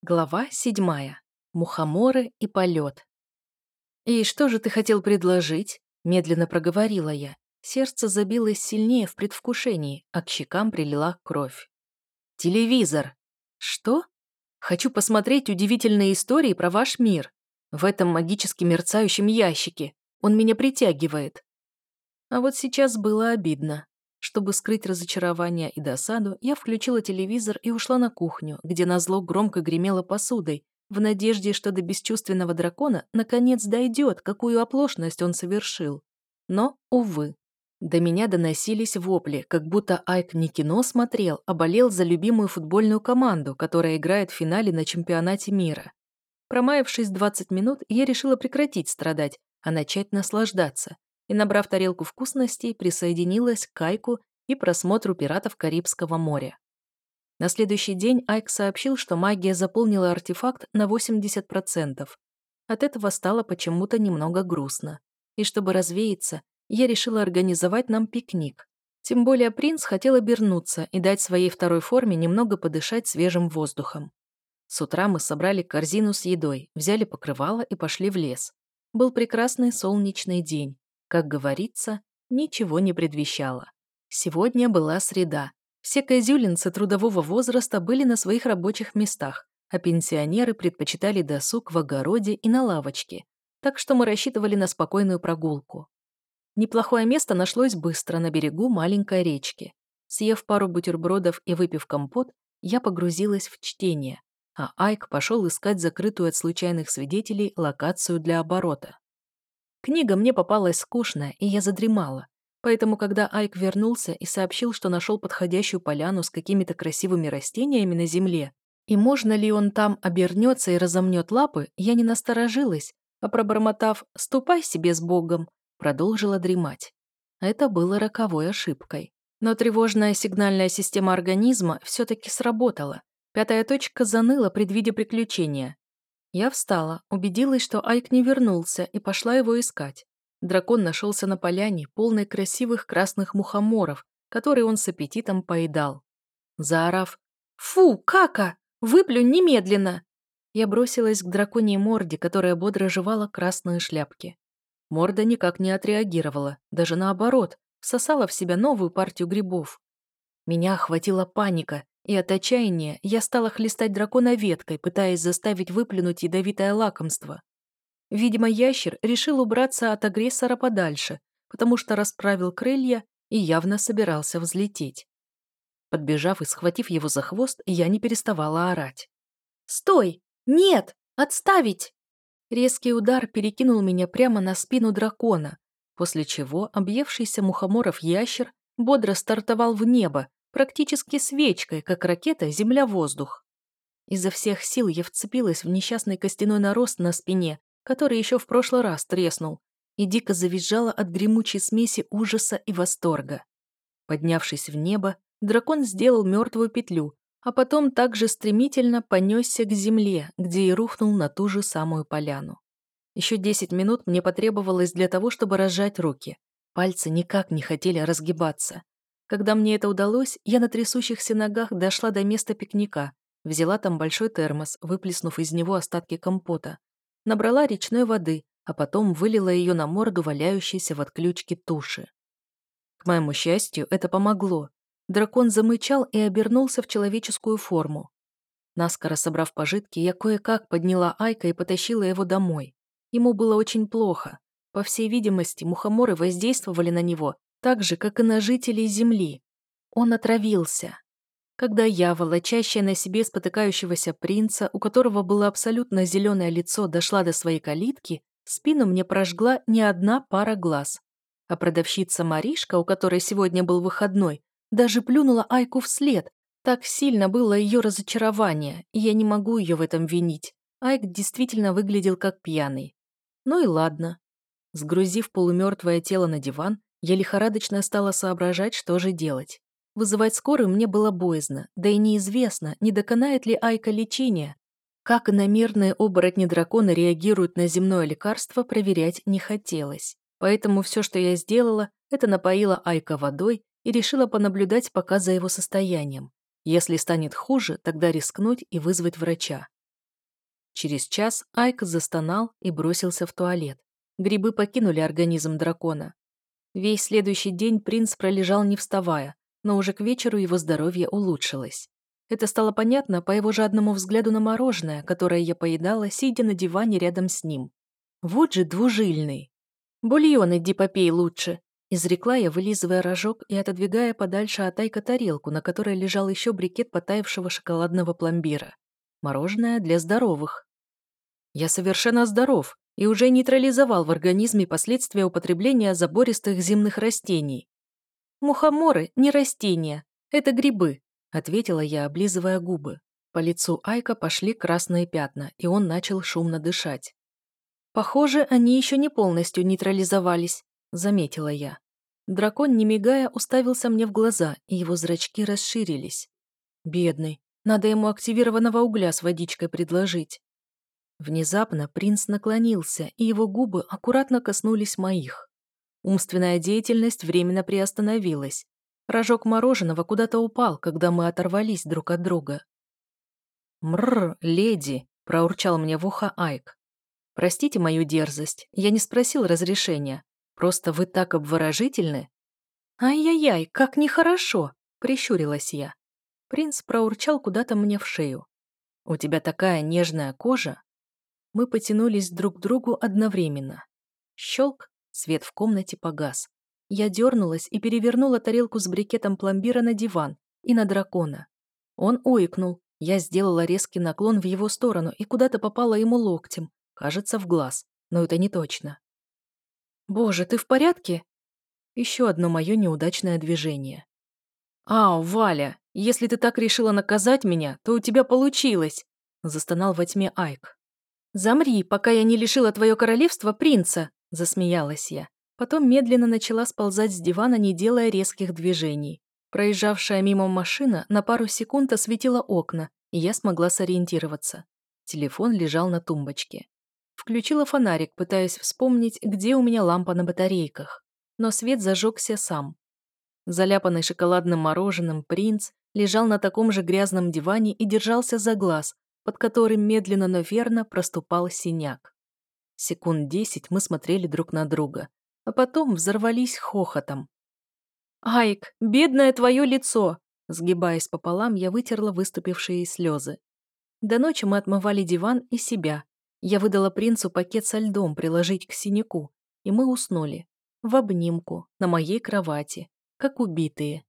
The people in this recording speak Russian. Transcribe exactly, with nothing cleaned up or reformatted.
Глава седьмая. Мухоморы и полет. «И что же ты хотел предложить?» – медленно проговорила я. Сердце забилось сильнее в предвкушении, а к щекам прилила кровь. «Телевизор!» «Что?» «Хочу посмотреть удивительные истории про ваш мир. В этом магически мерцающем ящике. Он меня притягивает». А вот сейчас было обидно. Чтобы скрыть разочарование и досаду, я включила телевизор и ушла на кухню, где назло громко гремела посудой, в надежде, что до бесчувственного дракона наконец дойдет, какую оплошность он совершил. Но, увы. До меня доносились вопли, как будто Айк не кино смотрел, а болел за любимую футбольную команду, которая играет в финале на чемпионате мира. Промаявшись двадцать минут, я решила прекратить страдать, а начать наслаждаться. И, набрав тарелку вкусностей, присоединилась к Айку и просмотру «Пиратов Карибского моря». На следующий день Айк сообщил, что магия заполнила артефакт на восемьдесят процентов. От этого стало почему-то немного грустно. И чтобы развеяться, я решила организовать нам пикник. Тем более принц хотел обернуться и дать своей второй форме немного подышать свежим воздухом. С утра мы собрали корзину с едой, взяли покрывало и пошли в лес. Был прекрасный солнечный день. Как говорится, ничего не предвещало. Сегодня была среда. Все козюлинцы трудового возраста были на своих рабочих местах, а пенсионеры предпочитали досуг в огороде и на лавочке. Так что мы рассчитывали на спокойную прогулку. Неплохое место нашлось быстро на берегу маленькой речки. Съев пару бутербродов и выпив компот, я погрузилась в чтение, а Айк пошел искать закрытую от случайных свидетелей локацию для оборота. Книга мне попалась скучная, и я задремала. Поэтому, когда Айк вернулся и сообщил, что нашел подходящую поляну с какими-то красивыми растениями на земле, и можно ли он там обернется и разомнет лапы, я не насторожилась, а пробормотав «ступай себе с Богом», продолжила дремать. Это было роковой ошибкой. Но тревожная сигнальная система организма все-таки сработала. Пятая точка заныла, предвидя приключения. Я встала, убедилась, что Айк не вернулся, и пошла его искать. Дракон нашелся на поляне, полной красивых красных мухоморов, которые он с аппетитом поедал. Заорав «Фу, кака! Выплюнь немедленно!» я бросилась к драконьей морде, которая бодро жевала красные шляпки. Морда никак не отреагировала, даже наоборот, всосала в себя новую партию грибов. Меня охватила паника, и от отчаяния я стала хлестать дракона веткой, пытаясь заставить выплюнуть ядовитое лакомство. Видимо, ящер решил убраться от агрессора подальше, потому что расправил крылья и явно собирался взлететь. Подбежав и схватив его за хвост, я не переставала орать. «Стой! Нет! Отставить!» Резкий удар перекинул меня прямо на спину дракона, после чего объевшийся мухоморов ящер бодро стартовал в небо, практически свечкой, как ракета земля-воздух. Изо всех сил я вцепилась в несчастный костяной нарост на спине, который еще в прошлый раз треснул, и дико завизжала от гремучей смеси ужаса и восторга. Поднявшись в небо, дракон сделал мертвую петлю, а потом также стремительно понесся к земле, где и рухнул на ту же самую поляну. Еще десять минут мне потребовалось для того, чтобы разжать руки. Пальцы никак не хотели разгибаться. Когда мне это удалось, я на трясущихся ногах дошла до места пикника, взяла там большой термос, выплеснув из него остатки компота, набрала речной воды, а потом вылила ее на морду валяющейся в отключке туши. К моему счастью, это помогло. Дракон замычал и обернулся в человеческую форму. Наскоро собрав пожитки, я кое-как подняла Айка и потащила его домой. Ему было очень плохо. По всей видимости, мухоморы воздействовали на него так же, как и на жителей Земли. Он отравился. Когда я, волочащая на себе спотыкающегося принца, у которого было абсолютно зеленое лицо, дошла до своей калитки, спину мне прожгла не одна пара глаз. А продавщица Маришка, у которой сегодня был выходной, даже плюнула Айку вслед. Так сильно было ее разочарование, и я не могу ее в этом винить. Айк действительно выглядел как пьяный. Ну и ладно. Сгрузив полумертвое тело на диван, я лихорадочно стала соображать, что же делать. Вызывать скорую мне было боязно, да и неизвестно, не доконает ли Айка лечение. Как иномерные оборотни дракона реагируют на земное лекарство, проверять не хотелось. Поэтому все, что я сделала, это напоила Айка водой и решила понаблюдать пока за его состоянием. Если станет хуже, тогда рискнуть и вызвать врача. Через час Айк застонал и бросился в туалет. Грибы покинули организм дракона. Весь следующий день принц пролежал не вставая, но уже к вечеру его здоровье улучшилось. Это стало понятно по его жадному взгляду на мороженое, которое я поедала, сидя на диване рядом с ним. Вот же двужильный. «Бульон иди попей лучше», — изрекла я, вылизывая рожок и отодвигая подальше от Айка тарелку, на которой лежал еще брикет потаявшего шоколадного пломбира. Мороженое для здоровых. Я совершенно здоров и уже нейтрализовал в организме последствия употребления забористых земных растений. «Мухоморы – не растения, это грибы», – ответила я, облизывая губы. По лицу Айка пошли красные пятна, и он начал шумно дышать. «Похоже, они еще не полностью нейтрализовались», – заметила я. Дракон, не мигая, уставился мне в глаза, и его зрачки расширились. «Бедный, надо ему активированного угля с водичкой предложить». Внезапно принц наклонился, и его губы аккуратно коснулись моих. Умственная деятельность временно приостановилась. Рожок мороженого куда-то упал, когда мы оторвались друг от друга. «Мррр, леди!» – проурчал мне в ухо Айк. «Простите мою дерзость, я не спросил разрешения. Просто вы так обворожительны». «Ай-яй-яй, как нехорошо!» – прищурилась я. Принц проурчал куда-то мне в шею. «У тебя такая нежная кожа!» Мы потянулись друг к другу одновременно. Щелк, свет в комнате погас. Я дернулась и перевернула тарелку с брикетом пломбира на диван и на дракона. Он ойкнул. Я сделала резкий наклон в его сторону и куда-то попала ему локтем, кажется, в глаз, но это не точно. «Боже, ты в порядке?» Еще одно мое неудачное движение. «Ау, Валя, если ты так решила наказать меня, то у тебя получилось!» застонал во тьме Айк. «Замри, пока я не лишила твое королевство принца!» – засмеялась я. Потом медленно начала сползать с дивана, не делая резких движений. Проезжавшая мимо машина на пару секунд осветила окна, и я смогла сориентироваться. Телефон лежал на тумбочке. Включила фонарик, пытаясь вспомнить, где у меня лампа на батарейках. Но свет зажегся сам. Заляпанный шоколадным мороженым принц лежал на таком же грязном диване и держался за глаз, под которым медленно, но верно проступал синяк. Секунд десять мы смотрели друг на друга, а потом взорвались хохотом. «Айк, бедное твое лицо!» Сгибаясь пополам, я вытерла выступившие слезы. До ночи мы отмывали диван и себя. Я выдала принцу пакет со льдом приложить к синяку, и мы уснули. В обнимку, на моей кровати, как убитые.